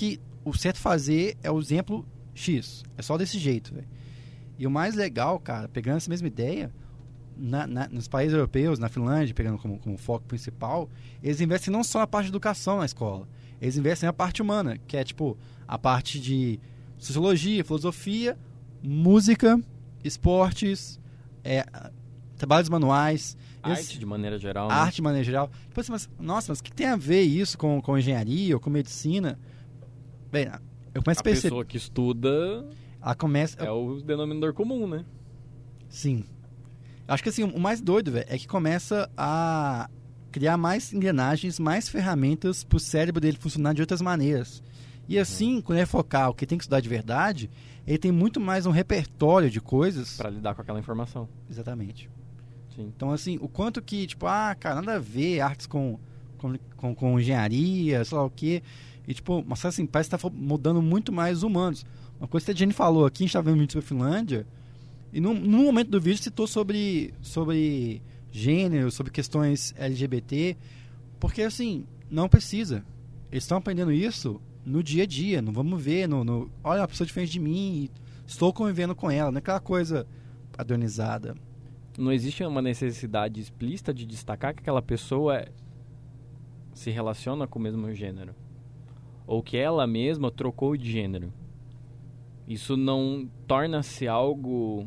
o certo fazer é o exemplo X. É só desse jeito, velho. E o mais legal, cara, pegando essa mesma ideia, na, na, nos países europeus, na Finlândia, pegando como, como foco principal, eles investem não só na parte de educação na escola, eles investem na parte humana, que é tipo a parte de sociologia, filosofia, música, esportes, é, trabalhos manuais, Arte eles, de maneira geral. Né? arte de maneira geral. Tipo assim, mas, nossa, mas o que tem a ver isso com, com engenharia ou com medicina? Bem, eu começo a, a perceber. pessoa que estuda Ela começa. é o denominador comum, né? Sim. Acho que assim, o mais doido, velho, é que começa a criar mais engrenagens, mais ferramentas pro cérebro dele funcionar de outras maneiras. E assim, quando ele focar o que tem que estudar de verdade, ele tem muito mais um repertório de coisas. Pra lidar com aquela informação. Exatamente. Sim. Então, assim, o quanto que, tipo, ah, cara, nada a ver artes com, com, com, com engenharia, sei lá o quê. E, tipo, mas assim, parece que tá mudando muito mais os humanos. Uma coisa que a Jenny falou aqui, a gente tá vendo muito sobre a Finlândia, e num, num momento do vídeo citou sobre, sobre gênero, sobre questões L G B T, porque, assim, não precisa. Eles estão aprendendo isso no dia a dia, não vamos ver, no, no, olha, uma pessoa diferente de mim, estou convivendo com ela, não é aquela coisa padronizada. Não existe uma necessidade explícita de destacar que aquela pessoa é, se relaciona com o mesmo gênero. Ou que ela mesma trocou de gênero. Isso não torna-se algo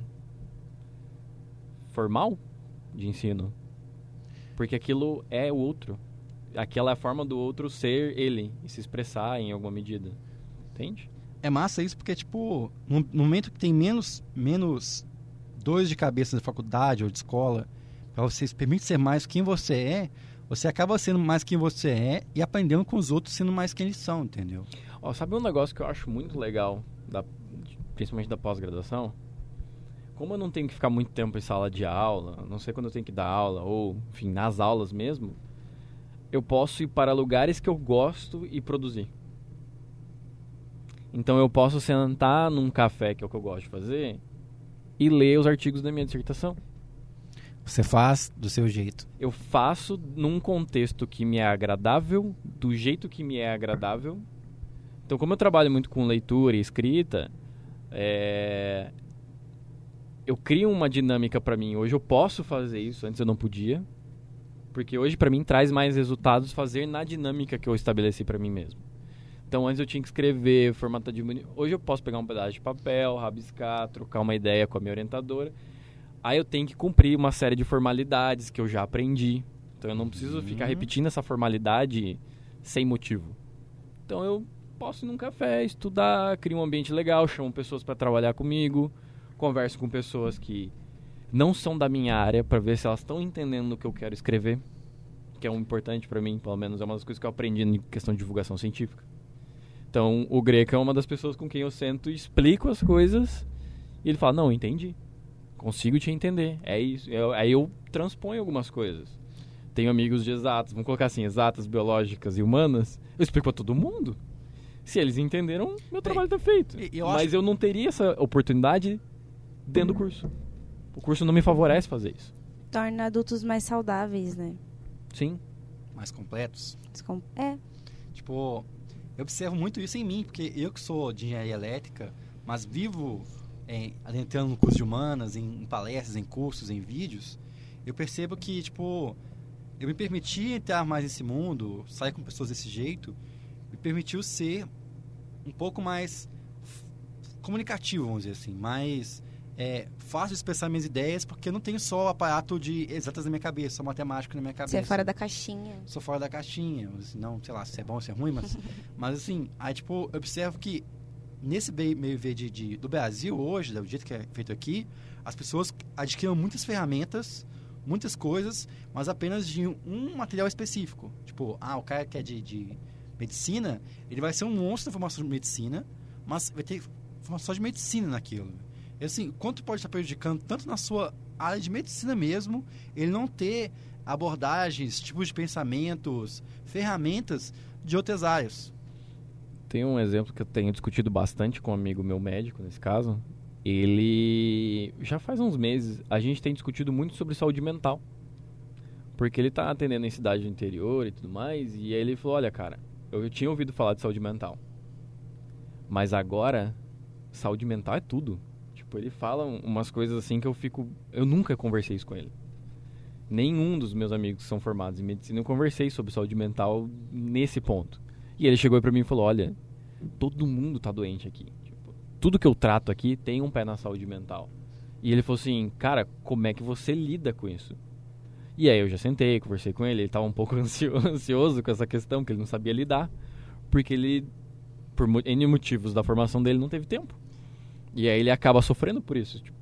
formal de ensino. Porque aquilo é o outro. Aquela é a forma do outro ser ele e se expressar em alguma medida. Entende? É massa isso porque, tipo, no, no momento que tem menos, menos dores de cabeça da faculdade ou de escola, para você se permite ser mais quem você é, você acaba sendo mais quem você é e aprendendo com os outros sendo mais quem eles são, entendeu? Ó, sabe um negócio que eu acho muito legal, da, principalmente da pós-graduação? Como eu não tenho que ficar muito tempo em sala de aula, não sei quando eu tenho que dar aula, ou, enfim, nas aulas mesmo, eu posso ir para lugares que eu gosto e produzir. Então eu posso sentar num café, que é o que eu gosto de fazer, e ler os artigos da minha dissertação. Você faz do seu jeito. Eu faço num contexto que me é agradável, do jeito que me é agradável. Então, como eu trabalho muito com leitura e escrita, é... eu crio uma dinâmica para mim. Hoje eu posso fazer isso, antes eu não podia. Porque hoje, para mim, traz mais resultados fazer na dinâmica que eu estabeleci para mim mesmo. Então, antes eu tinha que escrever, formatar de... Hoje eu posso pegar um pedaço de papel, rabiscar, trocar uma ideia com a minha orientadora. Aí eu tenho que cumprir uma série de formalidades que eu já aprendi. Então eu não preciso ficar repetindo essa formalidade sem motivo. Então eu posso ir num café, estudar, criar um ambiente legal, chamo pessoas para trabalhar comigo, converso com pessoas que não são da minha área para ver se elas estão entendendo o que eu quero escrever, que é um importante para mim, pelo menos é uma das coisas que eu aprendi em questão de divulgação científica. Então o Greca é uma das pessoas com quem eu sento e explico as coisas e ele fala, não, entendi. Consigo te entender, é isso. Eu, aí eu transponho algumas coisas. Tenho amigos de exatas, vamos colocar assim, exatas, biológicas e humanas. Eu explico pra todo mundo. Se eles entenderam, meu trabalho tá feito. Eu Mas acho... eu não teria essa oportunidade dentro do curso. O curso não me favorece fazer isso. Torna adultos mais saudáveis, né? Sim. Mais completos. É. Tipo, eu observo muito isso em mim, porque eu que sou de engenharia elétrica, mas vivo... É, adentrando no curso de humanas, em, em palestras, em cursos, em vídeos, eu percebo que, tipo, eu me permiti entrar mais nesse mundo, sair com pessoas desse jeito, me permitiu ser um pouco mais comunicativo, vamos dizer assim, mais é, fácil de expressar minhas ideias, porque eu não tenho só o aparato de exatas na minha cabeça, só matemático na minha cabeça. Você é fora da caixinha. Sou fora da caixinha, não, sei lá, se é bom, se é ruim, mas, mas assim, aí, tipo, eu observo que nesse meio verde de, do Brasil hoje, do jeito que é feito aqui, as pessoas adquiriram muitas ferramentas, muitas coisas, mas apenas de um material específico. Tipo, ah, o cara que é de, de medicina, ele vai ser um monstro de formação de medicina, mas vai ter formação de medicina naquilo. E assim, quanto pode estar prejudicando tanto na sua área de medicina mesmo, ele não ter abordagens, tipos de pensamentos, ferramentas de outras áreas. Tem um exemplo que eu tenho discutido bastante com um amigo meu médico, nesse caso. Ele, já faz uns meses, a gente tem discutido muito sobre saúde mental. Porque ele tá atendendo em cidade do interior e tudo mais. E aí ele falou, olha, cara, eu tinha ouvido falar de saúde mental. Mas agora, saúde mental é tudo. Tipo, ele fala umas coisas assim que eu fico... Eu nunca conversei isso com ele. Nenhum dos meus amigos que são formados em medicina eu conversei sobre saúde mental nesse ponto. E ele chegou pra mim e falou, olha, todo mundo tá doente aqui. Tipo, tudo que eu trato aqui tem um pé na saúde mental. E ele falou assim, cara, como é que você lida com isso? E aí eu já sentei, conversei com ele, ele tava um pouco ansioso com essa questão, que ele não sabia lidar. Porque ele, por N motivos da formação dele, não teve tempo. E aí ele acaba sofrendo por isso, tipo.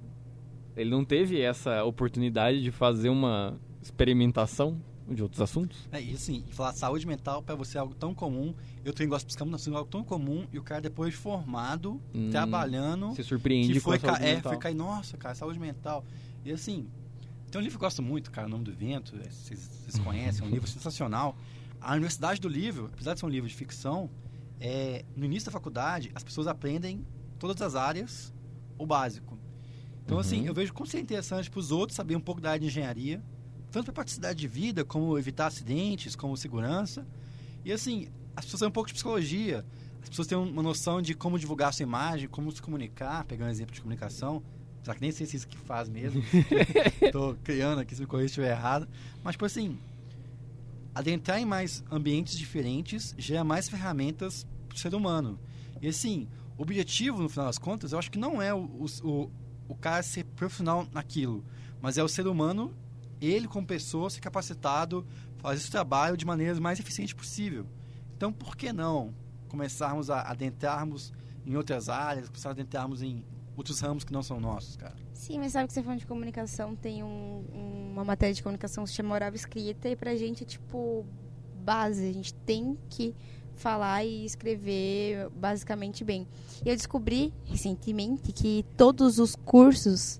Ele não teve essa oportunidade de fazer uma experimentação de outros assuntos. É, e assim, falar saúde mental para você é algo tão comum. Eu também gosto de psicanálise, é algo tão comum. E o cara depois formado, hum, trabalhando... Se surpreende que foi com a saúde é, mental. Foi cair, nossa, cara, saúde mental. E assim, tem um livro que eu gosto muito, cara, O Nome do Vento. Vocês, vocês conhecem, é um livro sensacional. A Universidade do Livro, apesar de ser um livro de ficção, é, no início da faculdade, as pessoas aprendem todas as áreas, o básico. Então, uhum. assim, eu vejo como seria interessante para os outros saber um pouco da área de engenharia, tanto para praticidade de vida, como evitar acidentes, como segurança. E, assim, as pessoas têm um pouco de psicologia, as pessoas têm uma noção de como divulgar a sua imagem, como se comunicar, pegando um exemplo de comunicação, já que nem sei se é isso que faz mesmo. Estou criando aqui, se me corrigir se estiver errado. Mas, tipo assim, adentrar em mais ambientes diferentes gera mais ferramentas para o ser humano. E, assim, o objetivo, no final das contas, eu acho que não é o... o o cara ser profissional naquilo, mas é o ser humano, ele como pessoa, ser capacitado, fazer esse trabalho de maneira mais eficiente possível. Então, por que não começarmos a adentrarmos em outras áreas, começar a adentrarmos em outros ramos que não são nossos, cara? Sim, mas sabe que você falando de comunicação, tem um, uma matéria de comunicação que se chama oral escrita, e pra gente é tipo base, a gente tem que falar e escrever basicamente bem. E eu descobri recentemente que todos os cursos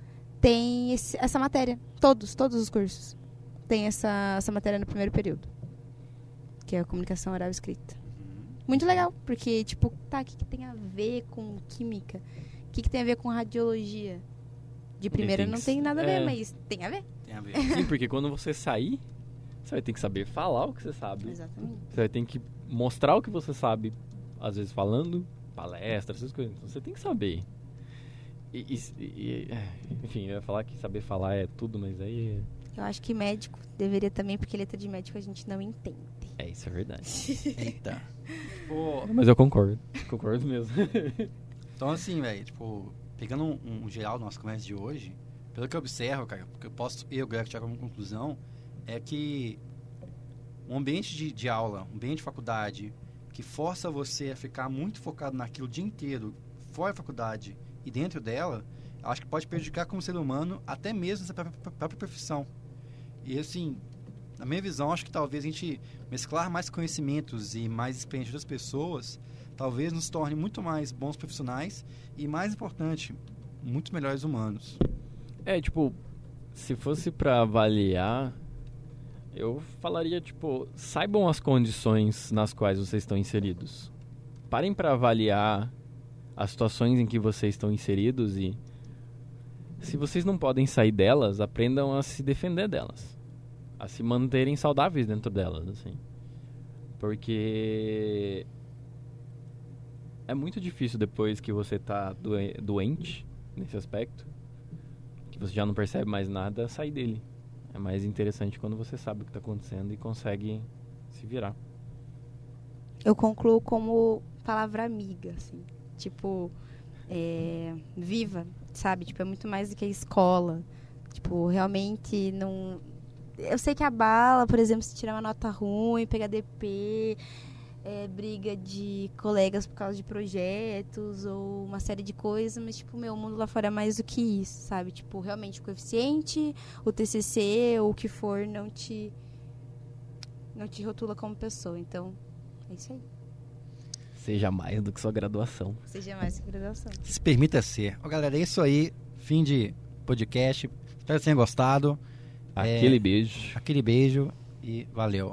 têm esse, essa matéria. Todos, todos os cursos têm essa, essa matéria no primeiro período. Que é a comunicação oral escrita. Muito legal, porque, tipo, tá, o que, que tem a ver com química? O que, que tem a ver com radiologia? De primeira não tem nada a ver, é... mas tem a ver. Tem a ver. Sim, porque quando você sair, você vai ter que saber falar o que você sabe. Exatamente. Você vai ter que mostrar o que você sabe, às vezes falando, palestras, essas coisas. Então, você tem que saber. E, e, e, enfim, eu ia falar que saber falar é tudo, mas aí... Eu acho que médico deveria também, porque letra de médico a gente não entende. É, isso é verdade. Eita. Pô. Mas eu concordo. Concordo mesmo. Então, assim, velho, tipo, pegando um, um geral da nossa conversa de hoje, pelo que eu observo, cara, porque eu posso, eu, Greg, tirar como conclusão, é que um ambiente de, de aula, um ambiente de faculdade, que força você a ficar muito focado naquilo o dia inteiro, fora da faculdade e dentro dela, acho que pode prejudicar como ser humano, até mesmo nessa própria, própria profissão. E, assim, na minha visão, acho que talvez a gente mesclar mais conhecimentos e mais experiência das pessoas, talvez nos torne muito mais bons profissionais e, mais importante, muito melhores humanos. É, tipo, se fosse pra avaliar, eu falaria, tipo, saibam as condições nas quais vocês estão inseridos. Parem pra avaliar as situações em que vocês estão inseridos e, se vocês não podem sair delas, aprendam a se defender delas. A se manterem saudáveis dentro delas, assim. Porque é muito difícil depois que você tá doen- doente, nesse aspecto, que você já não percebe mais nada, sair dele. É mais interessante quando você sabe o que está acontecendo e consegue se virar. Eu concluo como palavra amiga, assim. Tipo, é, viva, sabe? Tipo, é muito mais do que a escola. Tipo, realmente não... Eu sei que abala, por exemplo, se tirar uma nota ruim, pegar D P, é, briga de colegas por causa de projetos ou uma série de coisas, mas, tipo, meu, o mundo lá fora é mais do que isso, sabe? Tipo, realmente o coeficiente, o T C C, ou o que for, não te, não te rotula como pessoa. Então, é isso aí. Seja mais do que sua graduação. Seja mais do que graduação. Se permita ser. Ó, galera, é isso aí. Fim de podcast. Espero que tenham gostado. Aquele é, beijo. Aquele beijo e valeu.